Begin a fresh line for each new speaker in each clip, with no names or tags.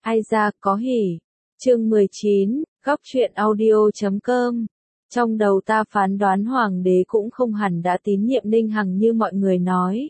Ai ra có hỉ. Chương 19, góc truyện audio.com. Trong đầu ta phán đoán hoàng đế cũng không hẳn đã tín nhiệm Ninh Hằng như mọi người nói.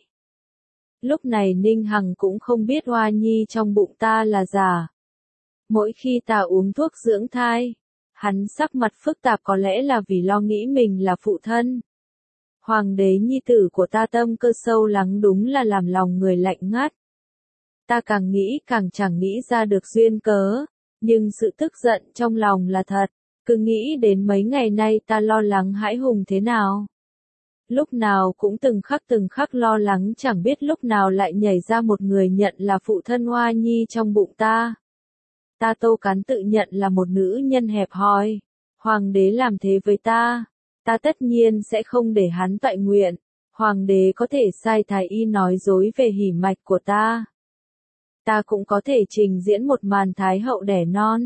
Lúc này Ninh Hằng cũng không biết hoa nhi trong bụng ta là giả. Mỗi khi ta uống thuốc dưỡng thai, hắn sắc mặt phức tạp có lẽ là vì lo nghĩ mình là phụ thân. Hoàng đế nhi tử của ta tâm cơ sâu lắng đúng là làm lòng người lạnh ngắt. Ta càng nghĩ càng chẳng nghĩ ra được duyên cớ, nhưng sự tức giận trong lòng là thật, cứ nghĩ đến mấy ngày nay ta lo lắng hãi hùng thế nào. Lúc nào cũng từng khắc lo lắng chẳng biết lúc nào lại nhảy ra một người nhận là phụ thân hoa nhi trong bụng ta. Ta Tô Cán tự nhận là một nữ nhân hẹp hòi, hoàng đế làm thế với ta tất nhiên sẽ không để hắn toại nguyện, hoàng đế có thể sai thái y nói dối về hỉ mạch của ta. Ta cũng có thể trình diễn một màn thái hậu đẻ non.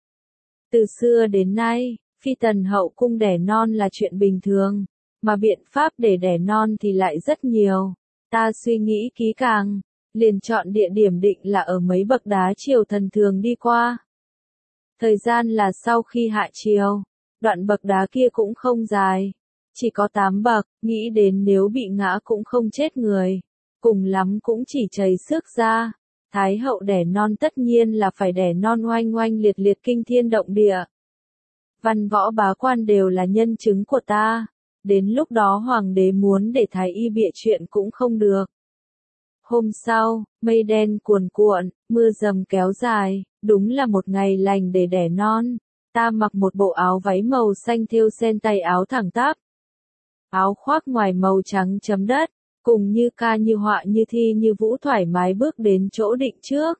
Từ xưa đến nay, phi tần hậu cung đẻ non là chuyện bình thường, mà biện pháp để đẻ non thì lại rất nhiều. Ta suy nghĩ kỹ càng, liền chọn địa điểm định là ở mấy bậc đá triều thần thường đi qua. Thời gian là sau khi hạ triều, đoạn bậc đá kia cũng không dài, chỉ có 8 bậc, nghĩ đến nếu bị ngã cũng không chết người, cùng lắm cũng chỉ chảy xước ra. Thái hậu đẻ non tất nhiên là phải đẻ non oanh oanh liệt liệt kinh thiên động địa. Văn võ bá quan đều là nhân chứng của ta, đến lúc đó hoàng đế muốn để thái y bịa chuyện cũng không được. Hôm sau, mây đen cuồn cuộn, mưa dầm kéo dài, đúng là một ngày lành để đẻ non. Ta mặc một bộ áo váy màu xanh thêu sen tay áo thẳng tắp. Áo khoác ngoài màu trắng chấm đất, cùng như ca như họa như thi như vũ thoải mái bước đến chỗ định trước.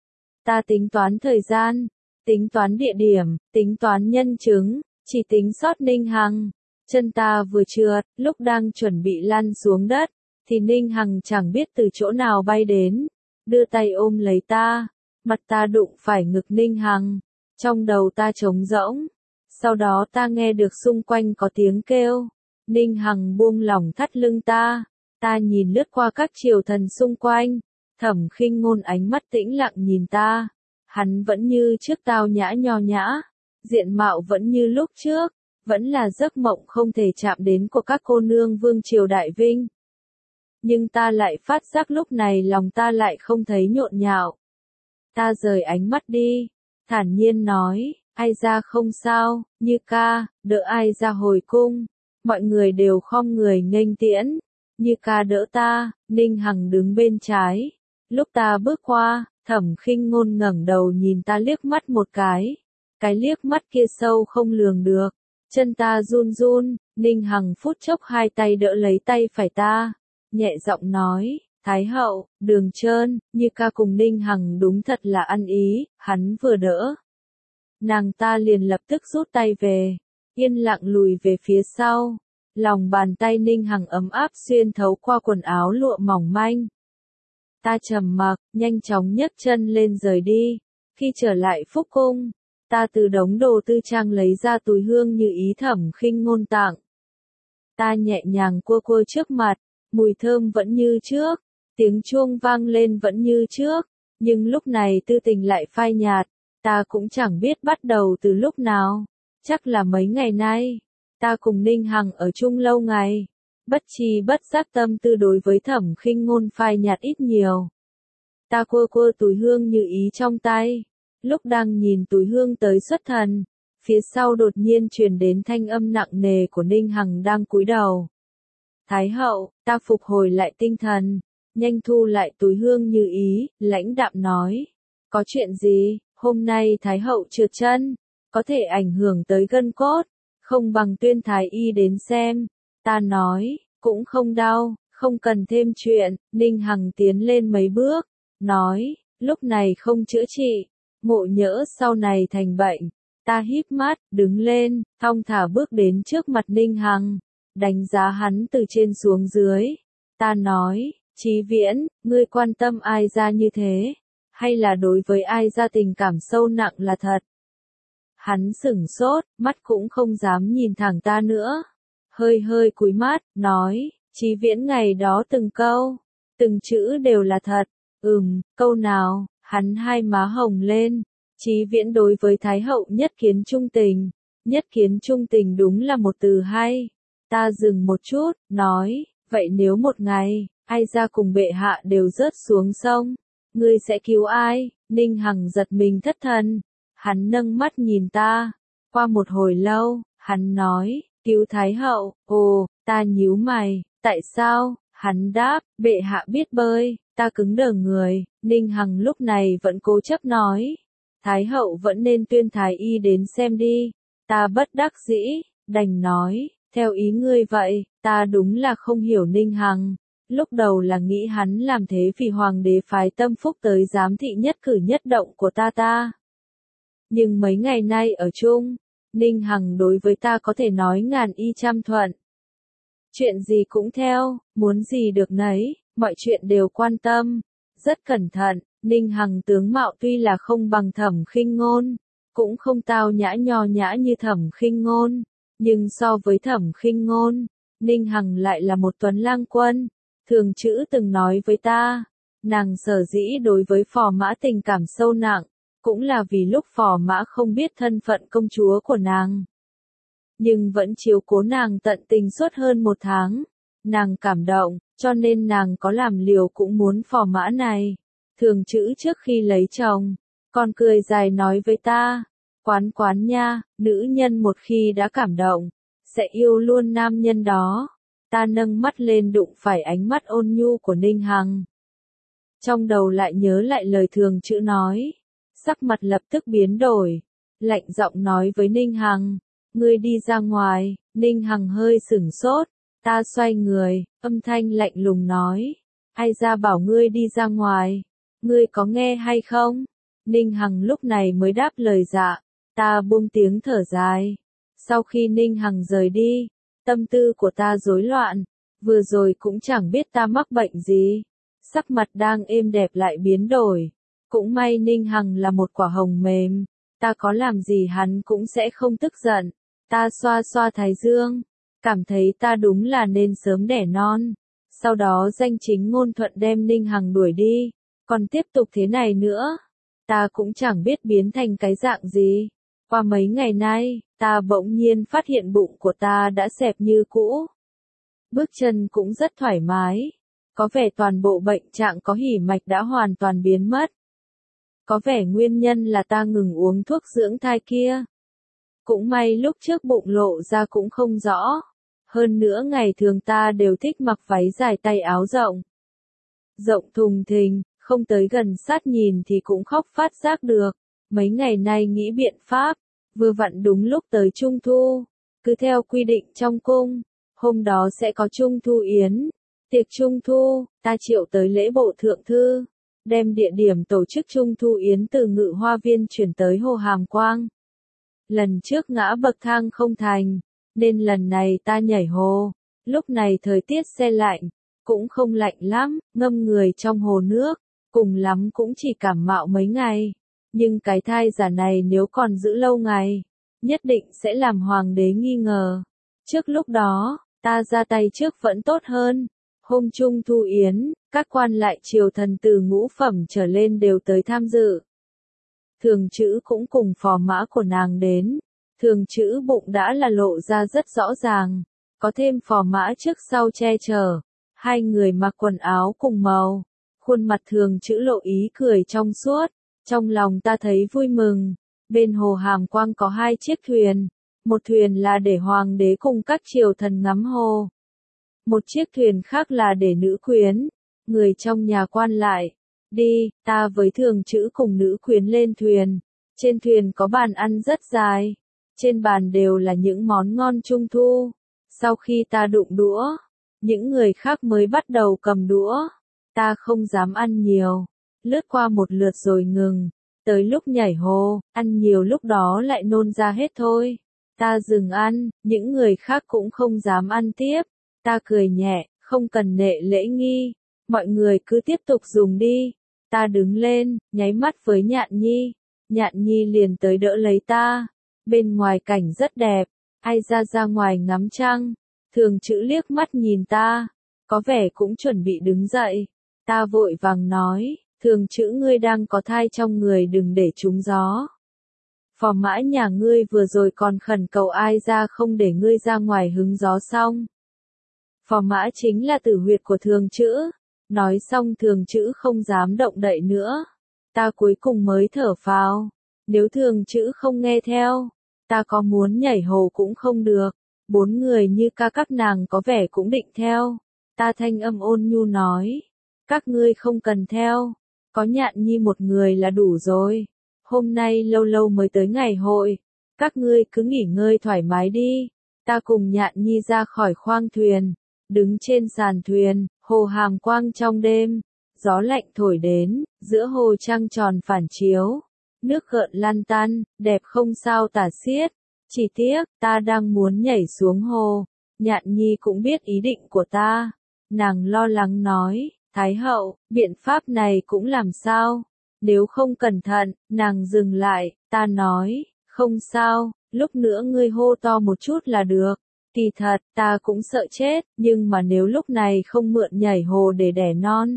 Ta tính toán thời gian, tính toán địa điểm, tính toán nhân chứng, chỉ tính sót Ninh Hằng. Chân ta vừa trượt, lúc đang chuẩn bị lăn xuống đất, thì Ninh Hằng chẳng biết từ chỗ nào bay đến, đưa tay ôm lấy ta, mặt ta đụng phải ngực Ninh Hằng, trong đầu ta trống rỗng. Sau đó ta nghe được xung quanh có tiếng kêu, Ninh Hằng buông lỏng thắt lưng ta. Ta nhìn lướt qua các triều thần xung quanh, Thẩm Khinh Ngôn ánh mắt tĩnh lặng nhìn ta. Hắn vẫn như trước tao nhã nho nhã, diện mạo vẫn như lúc trước, vẫn là giấc mộng không thể chạm đến của các cô nương vương triều đại vinh. Nhưng ta lại phát giác lúc này lòng ta lại không thấy nhộn nhạo. Ta rời ánh mắt đi, thản nhiên nói, ai ra không sao, Như ca, đỡ ai ra hồi cung. Mọi người đều khom người nghênh tiễn. Như ca đỡ ta, Ninh Hằng đứng bên trái. Lúc ta bước qua, Thẩm Khinh Ngôn ngẩng đầu nhìn ta liếc mắt một cái. Cái liếc mắt kia sâu không lường được. Chân ta run run, Ninh Hằng phút chốc hai tay đỡ lấy tay phải ta. Nhẹ giọng nói, Thái hậu, Đường Trơn, Như ca cùng Ninh Hằng đúng thật là ăn ý, hắn vừa đỡ. Nàng ta liền lập tức rút tay về, yên lặng lùi về phía sau. Lòng bàn tay Ninh Hằng ấm áp xuyên thấu qua quần áo lụa mỏng manh. Ta trầm mặc, nhanh chóng nhấc chân lên rời đi. Khi trở lại Phúc Cung, ta từ đống đồ tư trang lấy ra túi hương như ý Thẩm Khinh Ngôn tặng. Ta nhẹ nhàng cua cua trước mặt, mùi thơm vẫn như trước, tiếng chuông vang lên vẫn như trước, nhưng lúc này tư tình lại phai nhạt, ta cũng chẳng biết bắt đầu từ lúc nào, chắc là mấy ngày nay. Ta cùng Ninh Hằng ở chung lâu ngày, bất tri bất giác tâm tư đối với Thẩm Khinh Ngôn phai nhạt ít nhiều. Ta cua cua túi hương như ý trong tay, lúc đang nhìn túi hương tới xuất thần, phía sau đột nhiên truyền đến thanh âm nặng nề của Ninh Hằng đang cúi đầu. Thái hậu, ta phục hồi lại tinh thần, nhanh thu lại túi hương như ý, lãnh đạm nói. Có chuyện gì, hôm nay Thái hậu trượt chân, có thể ảnh hưởng tới gân cốt. Không bằng tuyên thái y đến xem. Ta nói, cũng không đau, không cần thêm chuyện. Ninh Hằng tiến lên mấy bước, nói, lúc này không chữa trị, ngộ nhỡ sau này thành bệnh. Ta híp mắt, đứng lên, thong thả bước đến trước mặt Ninh Hằng, đánh giá hắn từ trên xuống dưới. Ta nói, Chí Viễn, ngươi quan tâm ai ra như thế, hay là đối với ai ra tình cảm sâu nặng là thật? Hắn sửng sốt, mắt cũng không dám nhìn thẳng ta nữa. Hơi cúi mắt, nói, Chí Viễn ngày đó từng câu, từng chữ đều là thật. Câu nào? Hắn hai má hồng lên, Chí Viễn đối với Thái hậu nhất kiến trung tình. Nhất kiến trung tình đúng là một từ hay. Ta dừng một chút, nói, vậy nếu một ngày, ai ra cùng bệ hạ đều rớt xuống sông, ngươi sẽ cứu ai? Ninh Hằng giật mình thất thần. Hắn nâng mắt nhìn ta. Qua một hồi lâu, hắn nói, cứu Thái hậu. Ồ, ta nhíu mày, tại sao? Hắn đáp, bệ hạ biết bơi. Ta cứng đờ người. Ninh Hằng lúc này vẫn cố chấp nói, Thái hậu vẫn nên tuyên thái y đến xem đi. Ta bất đắc dĩ, đành nói, theo ý ngươi vậy. Ta đúng là không hiểu Ninh Hằng. Lúc đầu là nghĩ hắn làm thế vì hoàng đế phái tâm phúc tới giám thị nhất cử nhất động của ta. Nhưng mấy ngày nay ở chung, Ninh Hằng đối với ta có thể nói ngàn y trăm thuận. Chuyện gì cũng theo, muốn gì được nấy, mọi chuyện đều quan tâm, rất cẩn thận. Ninh Hằng tướng mạo tuy là không bằng Thẩm Khinh Ngôn, cũng không tao nhã nho nhã như Thẩm Khinh Ngôn, nhưng so với Thẩm Khinh Ngôn, Ninh Hằng lại là một tuấn lang quân. Thường Chữ từng nói với ta, nàng sở dĩ đối với Phò Mã tình cảm sâu nặng, cũng là vì lúc Phò Mã không biết thân phận công chúa của nàng, nhưng vẫn chiếu cố nàng tận tình suốt hơn 1 tháng. Nàng cảm động, cho nên nàng có làm liều cũng muốn Phò Mã này. Thường Chữ trước khi lấy chồng, còn cười dài nói với ta, Quán Quán nha, nữ nhân một khi đã cảm động, sẽ yêu luôn nam nhân đó. Ta nâng mắt lên đụng phải ánh mắt ôn nhu của Ninh Hằng. Trong đầu lại nhớ lại lời Thường Chữ nói, sắc mặt lập tức biến đổi, lạnh giọng nói với Ninh Hằng, ngươi đi ra ngoài. Ninh Hằng hơi sửng sốt, ta xoay người, âm thanh lạnh lùng nói, ai ra bảo ngươi đi ra ngoài, ngươi có nghe hay không? Ninh Hằng lúc này mới đáp lời dạ, ta buông tiếng thở dài. Sau khi Ninh Hằng rời đi, tâm tư của ta rối loạn, vừa rồi cũng chẳng biết ta mắc bệnh gì, sắc mặt đang êm đẹp lại biến đổi. Cũng may Ninh Hằng là một quả hồng mềm, ta có làm gì hắn cũng sẽ không tức giận. Ta xoa xoa thái dương, cảm thấy ta đúng là nên sớm đẻ non. Sau đó danh chính ngôn thuận đem Ninh Hằng đuổi đi, còn tiếp tục thế này nữa, ta cũng chẳng biết biến thành cái dạng gì. Qua mấy ngày nay, ta bỗng nhiên phát hiện bụng của ta đã xẹp như cũ. Bước chân cũng rất thoải mái. Có vẻ toàn bộ bệnh trạng có hỉ mạch đã hoàn toàn biến mất. Có vẻ nguyên nhân là ta ngừng uống thuốc dưỡng thai kia. Cũng may lúc trước bụng lộ ra cũng không rõ. Hơn nữa ngày thường ta đều thích mặc váy dài tay áo rộng. Rộng thùng thình, không tới gần sát nhìn thì cũng khóc phát giác được. Mấy ngày nay nghĩ biện pháp, vừa vặn đúng lúc tới Trung Thu. Cứ theo quy định trong cung, hôm đó sẽ có Trung Thu Yến. Tiệc Trung Thu, ta triệu tới lễ bộ thượng thư, đem địa điểm tổ chức Trung Thu Yến từ Ngự Hoa Viên chuyển tới Hồ Hàm Quang. Lần trước ngã bậc thang không thành, nên lần này ta nhảy hồ. Lúc này thời tiết se lạnh, cũng không lạnh lắm, ngâm người trong hồ nước, cùng lắm cũng chỉ cảm mạo mấy ngày. Nhưng cái thai giả này nếu còn giữ lâu ngày, nhất định sẽ làm hoàng đế nghi ngờ. Trước lúc đó, ta ra tay trước vẫn tốt hơn. Hôm Trung Thu Yến, các quan lại triều thần từ ngũ phẩm trở lên đều tới tham dự. Thường Chữ cũng cùng phò mã của nàng đến. Thường Chữ bụng đã là lộ ra rất rõ ràng, có thêm phò mã trước sau che chở. Hai người mặc quần áo cùng màu, khuôn mặt Thường Chữ lộ ý cười trong suốt. Trong lòng ta thấy vui mừng. Bên Hồ Hàm Quang có 2 chiếc thuyền, một thuyền là để hoàng đế cùng các triều thần ngắm hồ. Một chiếc thuyền khác là để nữ quyến, người trong nhà quan lại. Đi, ta với Thường Chữ cùng nữ quyến lên thuyền. Trên thuyền có bàn ăn rất dài. Trên bàn đều là những món ngon Trung Thu. Sau khi ta đụng đũa, những người khác mới bắt đầu cầm đũa. Ta không dám ăn nhiều, lướt qua một lượt rồi ngừng. Tới lúc nhảy hồ, ăn nhiều lúc đó lại nôn ra hết thôi. Ta dừng ăn, những người khác cũng không dám ăn tiếp. Ta cười nhẹ, không cần nệ lễ nghi, mọi người cứ tiếp tục dùng đi. Ta đứng lên, nháy mắt với Nhạn Nhi. Nhạn Nhi liền tới đỡ lấy ta. Bên ngoài cảnh rất đẹp, ai ra ngoài ngắm trăng. Thường Chữ liếc mắt nhìn ta, có vẻ cũng chuẩn bị đứng dậy. Ta vội vàng nói, Thường chữ ngươi đang có thai trong người đừng để trúng gió. Phò mã nhà ngươi vừa rồi còn khẩn cầu ai ra không để ngươi ra ngoài hứng gió xong. Phò mã chính là tử huyệt của thường chữ. Nói xong thường chữ không dám động đậy nữa. Ta cuối cùng mới thở phào. Nếu thường chữ không nghe theo, ta có muốn nhảy hồ cũng không được. 4 người như ca các nàng có vẻ cũng định theo. Ta thanh âm ôn nhu nói. Các ngươi không cần theo. Có Nhạn Nhi một người là đủ rồi. Hôm nay lâu lâu mới tới ngày hội. Các ngươi cứ nghỉ ngơi thoải mái đi. Ta cùng Nhạn Nhi ra khỏi khoang thuyền. Đứng trên sàn thuyền, hồ hàm quang trong đêm. Gió lạnh thổi đến, giữa hồ trăng tròn phản chiếu. Nước gợn lăn tăn, đẹp không sao tả xiết. Chỉ tiếc, ta đang muốn nhảy xuống hồ. Nhạn Nhi cũng biết ý định của ta. Nàng lo lắng nói, Thái hậu, biện pháp này cũng làm sao? Nếu không cẩn thận, nàng dừng lại, ta nói, không sao, lúc nữa ngươi hô to một chút là được. Kỳ thật, ta cũng sợ chết, nhưng mà nếu lúc này không mượn nhảy hồ để đẻ non,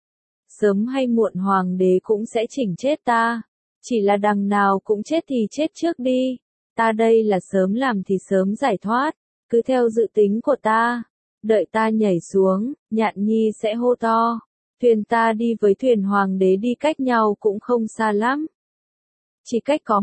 sớm hay muộn hoàng đế cũng sẽ chỉnh chết ta. Chỉ là đằng nào cũng chết thì chết trước đi. Ta đây là sớm làm thì sớm giải thoát, cứ theo dự tính của ta. Đợi ta nhảy xuống, Nhạn Nhi sẽ hô to. Thuyền ta đi với thuyền hoàng đế đi cách nhau cũng không xa lắm. Chỉ cách có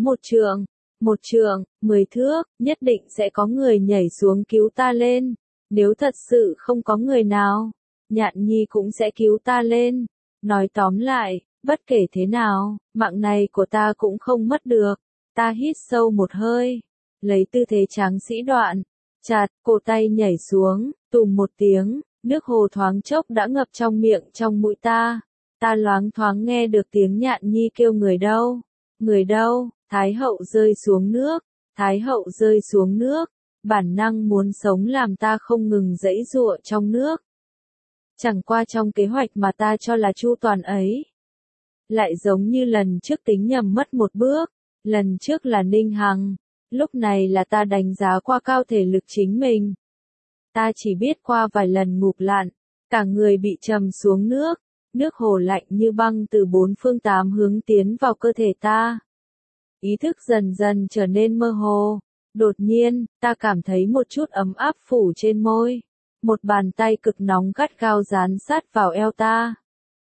1 trượng, 10 thước, nhất định sẽ có người nhảy xuống cứu ta lên. Nếu thật sự không có người nào, Nhạn Nhi cũng sẽ cứu ta lên. Nói tóm lại, bất kể thế nào, mạng này của ta cũng không mất được. Ta hít sâu một hơi, lấy tư thế tráng sĩ đoạn, chặt, cổ tay nhảy xuống, tùm một tiếng, nước hồ thoáng chốc đã ngập trong miệng trong mũi ta. Ta loáng thoáng nghe được tiếng Nhạn Nhi kêu người đâu, Thái hậu rơi xuống nước, Thái hậu rơi xuống nước. Bản năng muốn sống làm ta không ngừng giãy giụa trong nước. Chẳng qua trong kế hoạch mà ta cho là chu toàn ấy, lại giống như lần trước tính nhầm mất một bước. Lần trước là Ninh Hằng, lúc này là ta đánh giá qua cao thể lực chính mình. Ta chỉ biết qua vài lần ngụp lặn, cả người bị trầm xuống nước, nước hồ lạnh như băng từ 4 phương 8 hướng tiến vào cơ thể ta. Ý thức dần dần trở nên mơ hồ. Đột nhiên, ta cảm thấy một chút ấm áp phủ trên môi. Một bàn tay cực nóng gắt gao dán sát vào eo ta.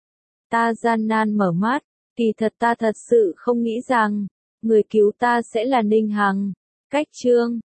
Ta gian nan mở mắt, kỳ thật ta thật sự không nghĩ rằng người cứu ta sẽ là Ninh Hằng. Cách chương